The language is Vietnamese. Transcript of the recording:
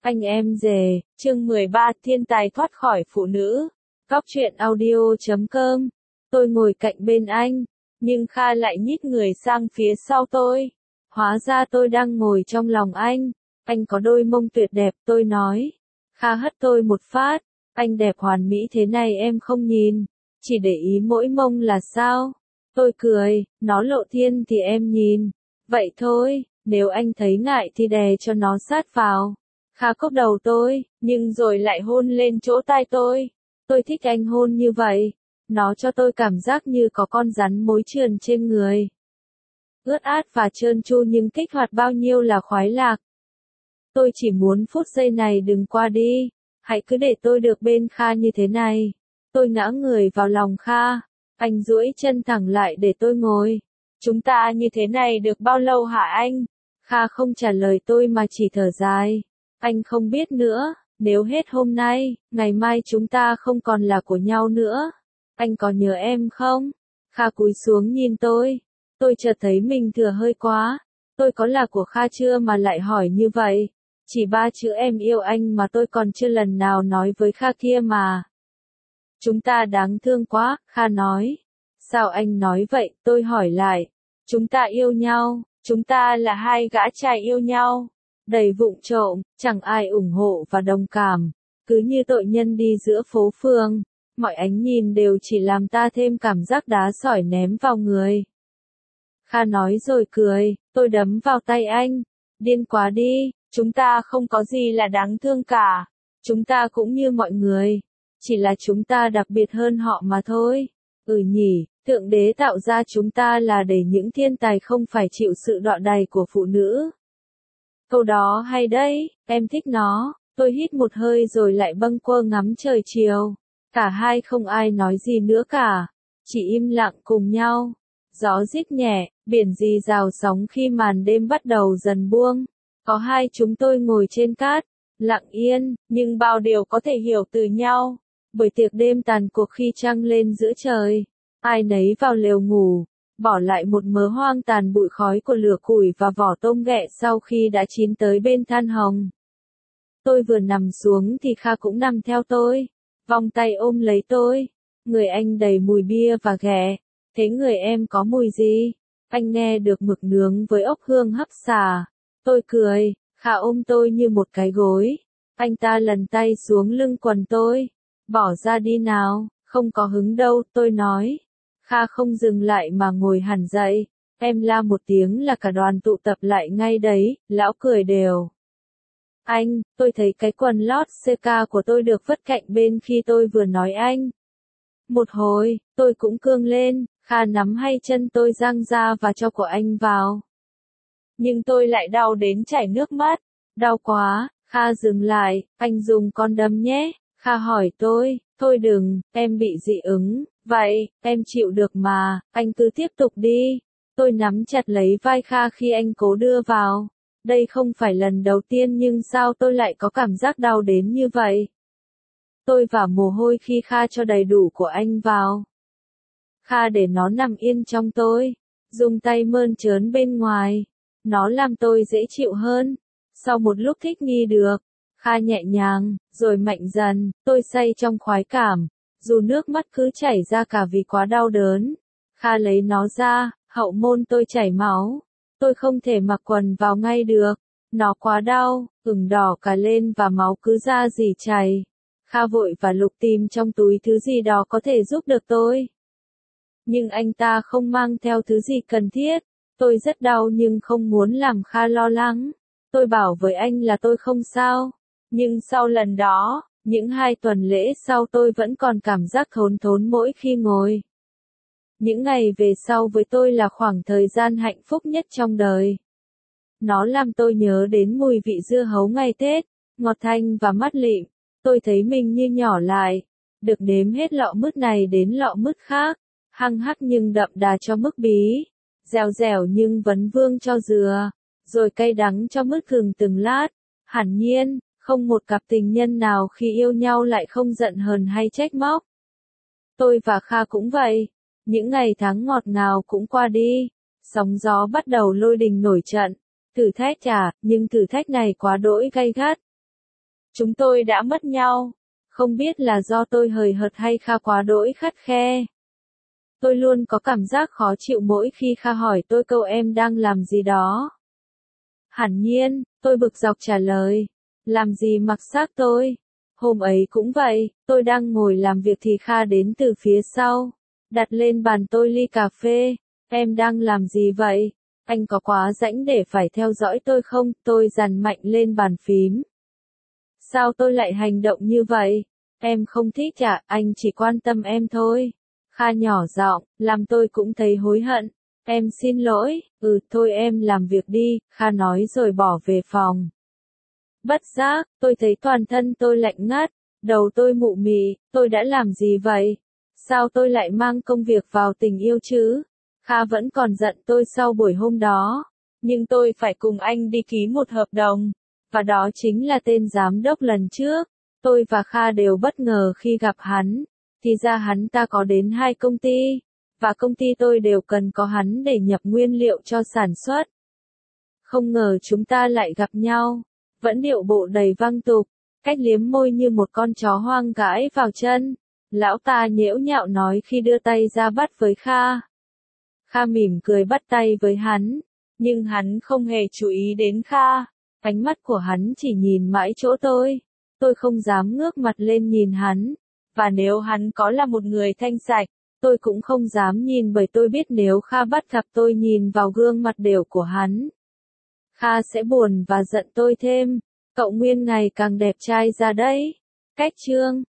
Anh em rể, chương 13, thiên tài thoát khỏi phụ nữ. Góc truyện audio.com. Tôi ngồi cạnh bên anh, nhưng Kha lại nhích người sang phía sau tôi. Hóa ra tôi đang ngồi trong lòng anh. Anh có đôi mông tuyệt đẹp, tôi nói. Kha hất tôi một phát. Anh đẹp hoàn mỹ thế này em không nhìn. Chỉ để ý mỗi mông là sao? Tôi cười, nó lộ thiên thì em nhìn. Vậy thôi, nếu anh thấy ngại thì đè cho nó sát vào. Kha cốc đầu tôi, nhưng rồi lại hôn lên chỗ tai tôi. Tôi thích anh hôn như vậy. Nó cho tôi cảm giác như có con rắn mối trườn trên người. Ướt át và trơn tru nhưng kích hoạt bao nhiêu là khoái lạc. Tôi chỉ muốn phút giây này đừng qua đi. Hãy cứ để tôi được bên Kha như thế này. Tôi ngã người vào lòng Kha. Anh duỗi chân thẳng lại để tôi ngồi. Chúng ta như thế này được bao lâu hả anh? Kha không trả lời tôi mà chỉ thở dài. Anh không biết nữa, nếu hết hôm nay, ngày mai chúng ta không còn là của nhau nữa. Anh có nhớ em không? Kha cúi xuống nhìn tôi. Tôi chợt thấy mình thừa hơi quá. Tôi có là của Kha chưa mà lại hỏi như vậy? Chỉ 3 chữ em yêu anh mà tôi còn chưa lần nào nói với Kha kia mà. Chúng ta đáng thương quá, Kha nói. Sao anh nói vậy? Tôi hỏi lại. Chúng ta yêu nhau, chúng ta là hai gã trai yêu nhau. Đầy vụng trộm, chẳng ai ủng hộ và đồng cảm. Cứ như tội nhân đi giữa phố phường. Mọi ánh nhìn đều chỉ làm ta thêm cảm giác đá sỏi ném vào người. Kha nói rồi cười, tôi đấm vào tay anh. Điên quá đi, chúng ta không có gì là đáng thương cả. Chúng ta cũng như mọi người. Chỉ là chúng ta đặc biệt hơn họ mà thôi. Nhỉ, Thượng Đế tạo ra chúng ta là để những thiên tài không phải chịu sự đọ đày của phụ nữ. Câu đó hay đấy, em thích nó. Tôi hít một hơi rồi lại bâng quơ ngắm trời chiều. Cả hai không ai nói gì nữa cả. Chỉ im lặng cùng nhau. Gió rít nhẹ, biển rì rào sóng khi màn đêm bắt đầu dần buông. Có hai chúng tôi ngồi trên cát, lặng yên, nhưng bao điều có thể hiểu từ nhau. Buổi tiệc đêm tàn cuộc khi trăng lên giữa trời. Ai nấy vào lều ngủ. Bỏ lại một mớ hoang tàn bụi khói của lửa củi và vỏ tôm ghẹ sau khi đã chín tới bên than hồng. Tôi vừa nằm xuống thì Kha cũng nằm theo tôi, vòng tay ôm lấy tôi. Người anh đầy mùi bia và ghẹ. Thế người em có mùi gì? Anh nghe được mực nướng với ốc hương hấp xả. Tôi cười, Kha ôm tôi như một cái gối. Anh ta lần tay xuống lưng quần tôi. Bỏ ra đi nào, không có hứng đâu, tôi nói. Kha không dừng lại mà ngồi hẳn dậy. Em la một tiếng là cả đoàn tụ tập lại ngay đấy, lão cười đều. Anh, tôi thấy cái quần lót CK của tôi được vứt cạnh bên khi tôi vừa nói anh. Một hồi, tôi cũng cương lên, Kha nắm hay chân tôi giang ra và cho của anh vào. Nhưng tôi lại đau đến chảy nước mắt. Đau quá, Kha dừng lại, anh dùng con đấm nhé. Kha hỏi tôi, thôi đừng, em bị dị ứng. Vậy, em chịu được mà, anh cứ tiếp tục đi. Tôi nắm chặt lấy vai Kha khi anh cố đưa vào. Đây không phải lần đầu tiên nhưng sao tôi lại có cảm giác đau đến như vậy? Tôi vả mồ hôi khi Kha cho đầy đủ của anh vào. Kha để nó nằm yên trong tôi, dùng tay mơn trớn bên ngoài. Nó làm tôi dễ chịu hơn. Sau một lúc thích nghi được, Kha nhẹ nhàng, rồi mạnh dần, tôi say trong khoái cảm. Dù nước mắt cứ chảy ra cả vì quá đau đớn. Kha lấy nó ra, hậu môn tôi chảy máu. Tôi không thể mặc quần vào ngay được. Nó quá đau, ửng đỏ cả lên và máu cứ ra rỉ chảy. Kha vội và lục tìm trong túi thứ gì đó có thể giúp được tôi. Nhưng anh ta không mang theo thứ gì cần thiết. Tôi rất đau nhưng không muốn làm Kha lo lắng. Tôi bảo với anh là tôi không sao. Nhưng sau lần đó, những 2 tuần lễ sau tôi vẫn còn cảm giác thốn thốn mỗi khi ngồi. Những ngày về sau với tôi là khoảng thời gian hạnh phúc nhất trong đời. Nó làm tôi nhớ đến mùi vị dưa hấu ngày Tết, ngọt thanh và mát lịm. Tôi thấy mình như nhỏ lại, được nếm hết lọ mứt này đến lọ mứt khác, hăng hắc nhưng đậm đà cho mứt bí, dẻo dẻo nhưng vấn vương cho dừa, rồi cay đắng cho mứt gừng từng lát. Hẳn nhiên, không một cặp tình nhân nào khi yêu nhau lại không giận hờn hay trách móc. Tôi và Kha cũng vậy. Những ngày tháng ngọt ngào cũng qua đi. Sóng gió bắt đầu lôi đình nổi trận. Thử thách nhưng thử thách này quá đỗi gay gắt. Chúng tôi đã mất nhau. Không biết là do tôi hời hợt hay Kha quá đỗi khắt khe. Tôi luôn có cảm giác khó chịu mỗi khi Kha hỏi tôi câu em đang làm gì đó. Hẳn nhiên, tôi bực dọc trả lời. Làm gì mặc xác tôi? Hôm ấy cũng vậy, tôi đang ngồi làm việc thì Kha đến từ phía sau. Đặt lên bàn tôi ly cà phê. Em đang làm gì vậy? Anh có quá rảnh để phải theo dõi tôi không? Tôi dằn mạnh lên bàn phím. Sao tôi lại hành động như vậy? Em không thích à, anh chỉ quan tâm em thôi. Kha nhỏ giọng, làm tôi cũng thấy hối hận. Em xin lỗi, thôi em làm việc đi, Kha nói rồi bỏ về phòng. Bất giác, tôi thấy toàn thân tôi lạnh ngắt, đầu tôi mụ mị, tôi đã làm gì vậy? Sao tôi lại mang công việc vào tình yêu chứ? Kha vẫn còn giận tôi sau buổi hôm đó, nhưng tôi phải cùng anh đi ký một hợp đồng, và đó chính là tên giám đốc lần trước. Tôi và Kha đều bất ngờ khi gặp hắn, thì ra hắn ta có đến 2 công ty, và công ty tôi đều cần có hắn để nhập nguyên liệu cho sản xuất. Không ngờ chúng ta lại gặp nhau, vẫn điệu bộ đầy văng tục, cách liếm môi như một con chó hoang gãi vào chân. Lão ta nhễu nhạo nói khi đưa tay ra bắt với Kha. Kha mỉm cười bắt tay với hắn, nhưng hắn không hề chú ý đến Kha. Ánh mắt của hắn chỉ nhìn mãi chỗ tôi. Tôi không dám ngước mặt lên nhìn hắn, và nếu hắn có là một người thanh sạch, tôi cũng không dám nhìn bởi tôi biết nếu Kha bắt gặp tôi nhìn vào gương mặt đều của hắn, Kha sẽ buồn và giận tôi thêm. Cậu Nguyên ngày càng đẹp trai ra đấy. Cách chương